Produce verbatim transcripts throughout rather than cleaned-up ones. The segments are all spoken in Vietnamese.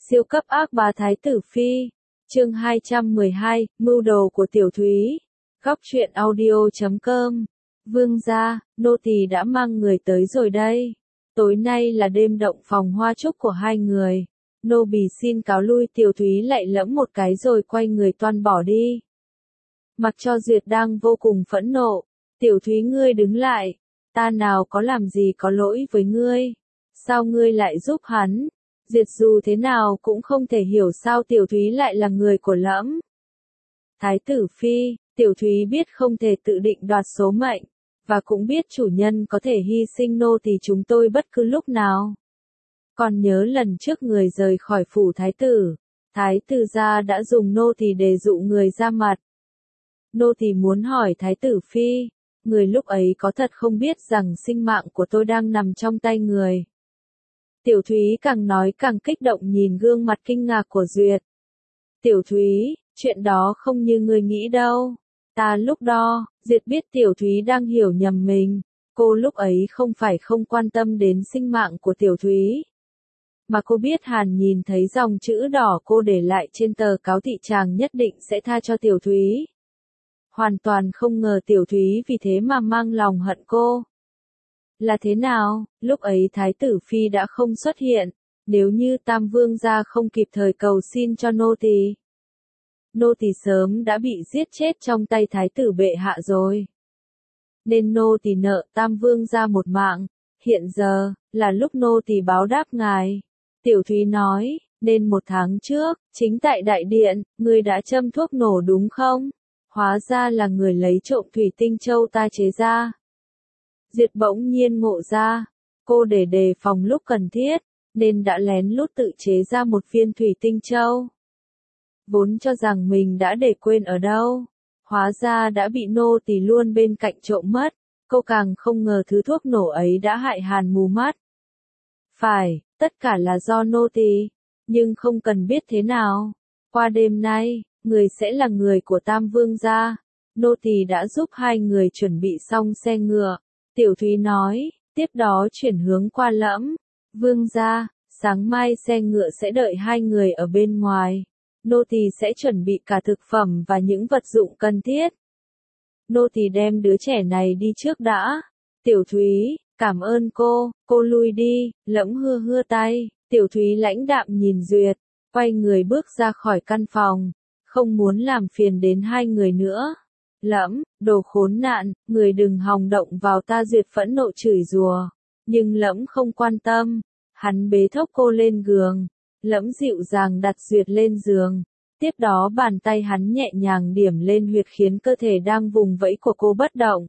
Siêu cấp ác bá Thái tử Phi. Chương hai trăm mười hai, mưu đồ của Tiểu Thúy. Góc truyện audio chấm com. Vương gia, nô tỳ đã mang người tới rồi đây. Tối nay là đêm động phòng hoa chúc của hai người. Nô bì xin cáo lui. Tiểu Thúy lại lẫm một cái rồi quay người toan bỏ đi. Mặc cho Duyệt đang vô cùng phẫn nộ. Tiểu Thúy, ngươi đứng lại. Ta nào có làm gì có lỗi với ngươi. Sao ngươi lại giúp hắn? Duyệt dù thế nào cũng không thể hiểu sao Tiểu Thúy lại là người của lẫm. Thái tử Phi, Tiểu Thúy biết không thể tự định đoạt số mệnh, và cũng biết chủ nhân có thể hy sinh nô tỳ chúng tôi bất cứ lúc nào. Còn nhớ lần trước người rời khỏi phủ thái tử, thái tử gia đã dùng nô tỳ để dụ người ra mặt. Nô tỳ muốn hỏi Thái tử Phi, người lúc ấy có thật không biết rằng sinh mạng của tôi đang nằm trong tay người. Tiểu Thúy càng nói càng kích động nhìn gương mặt kinh ngạc của Duyệt. Tiểu Thúy, chuyện đó không như ngươi nghĩ đâu. Ta lúc đó, Duyệt biết Tiểu Thúy đang hiểu nhầm mình. Cô lúc ấy không phải không quan tâm đến sinh mạng của Tiểu Thúy. Mà cô biết Hàn nhìn thấy dòng chữ đỏ cô để lại trên tờ cáo thị chàng nhất định sẽ tha cho Tiểu Thúy. Hoàn toàn không ngờ Tiểu Thúy vì thế mà mang lòng hận cô. Là thế nào, lúc ấy Thái tử Phi đã không xuất hiện, nếu như Tam Vương gia không kịp thời cầu xin cho nô tỳ. Nô tỳ sớm đã bị giết chết trong tay Thái tử bệ hạ rồi. Nên nô tỳ nợ Tam Vương gia một mạng, hiện giờ, là lúc nô tỳ báo đáp ngài. Tiểu Thúy nói, nên một tháng trước, chính tại đại điện, ngươi đã châm thuốc nổ đúng không? Hóa ra là người lấy trộm thủy tinh châu ta chế ra. Duyệt bỗng nhiên ngộ ra, cô để đề phòng lúc cần thiết, nên đã lén lút tự chế ra một viên thủy tinh châu. Vốn cho rằng mình đã để quên ở đâu, hóa ra đã bị nô tỳ luôn bên cạnh trộm mất, cô càng không ngờ thứ thuốc nổ ấy đã hại Hàn mù mắt. Phải, tất cả là do nô tỳ, nhưng không cần biết thế nào. Qua đêm nay, người sẽ là người của Tam Vương gia. Nô tỳ đã giúp hai người chuẩn bị xong xe ngựa. Tiểu Thúy nói, tiếp đó chuyển hướng qua lẫm. Vương gia, sáng mai xe ngựa sẽ đợi hai người ở bên ngoài. Nô tỳ sẽ chuẩn bị cả thực phẩm và những vật dụng cần thiết. Nô tỳ đem đứa trẻ này đi trước đã. Tiểu Thúy, cảm ơn cô, cô lui đi. Lẫm hưa hưa tay. Tiểu Thúy lãnh đạm nhìn Duyệt, quay người bước ra khỏi căn phòng, không muốn làm phiền đến hai người nữa. Lẫm, đồ khốn nạn, người đừng hòng động vào ta. Duyệt phẫn nộ chửi rủa, nhưng Lẫm không quan tâm. Hắn bế thốc cô lên giường, Lẫm dịu dàng đặt Duyệt lên giường. Tiếp đó bàn tay hắn nhẹ nhàng điểm lên huyệt khiến cơ thể đang vùng vẫy của cô bất động.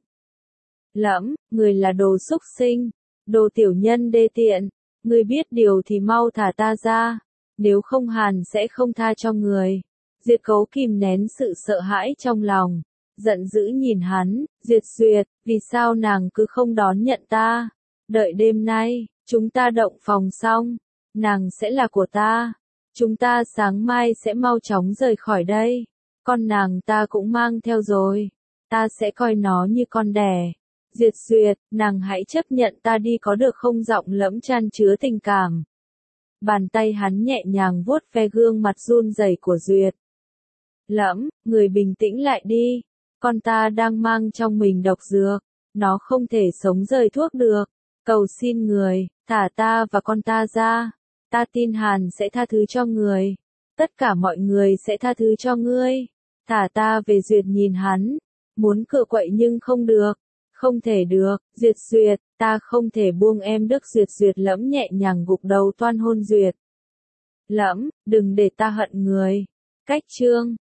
Lẫm, người là đồ xúc sinh, đồ tiểu nhân đê tiện, người biết điều thì mau thả ta ra, nếu không Hàn sẽ không tha cho người. Duyệt cố kìm nén sự sợ hãi trong lòng, giận dữ nhìn hắn. Duyệt Duyệt, vì sao nàng cứ không đón nhận ta? Đợi đêm nay, chúng ta động phòng xong, nàng sẽ là của ta. Chúng ta sáng mai sẽ mau chóng rời khỏi đây. Con nàng ta cũng mang theo rồi. Ta sẽ coi nó như con đẻ. Duyệt Duyệt, nàng hãy chấp nhận ta đi có được không? Giọng Lẫm chan chứa tình cảm. Bàn tay hắn nhẹ nhàng vuốt ve gương mặt run rẩy của Duyệt. Lẫm, người bình tĩnh lại đi. Con ta đang mang trong mình độc dược. Nó không thể sống rời thuốc được. Cầu xin người, thả ta và con ta ra. Ta tin Hàn sẽ tha thứ cho người. Tất cả mọi người sẽ tha thứ cho ngươi. Thả ta về. Duyệt nhìn hắn. Muốn cựa quậy nhưng không được. Không thể được. Duyệt Duyệt, ta không thể buông em Đức. Duyệt Duyệt Lẫm nhẹ nhàng gục đầu toan hôn Duyệt. Lẫm, đừng để ta hận người. Cách chương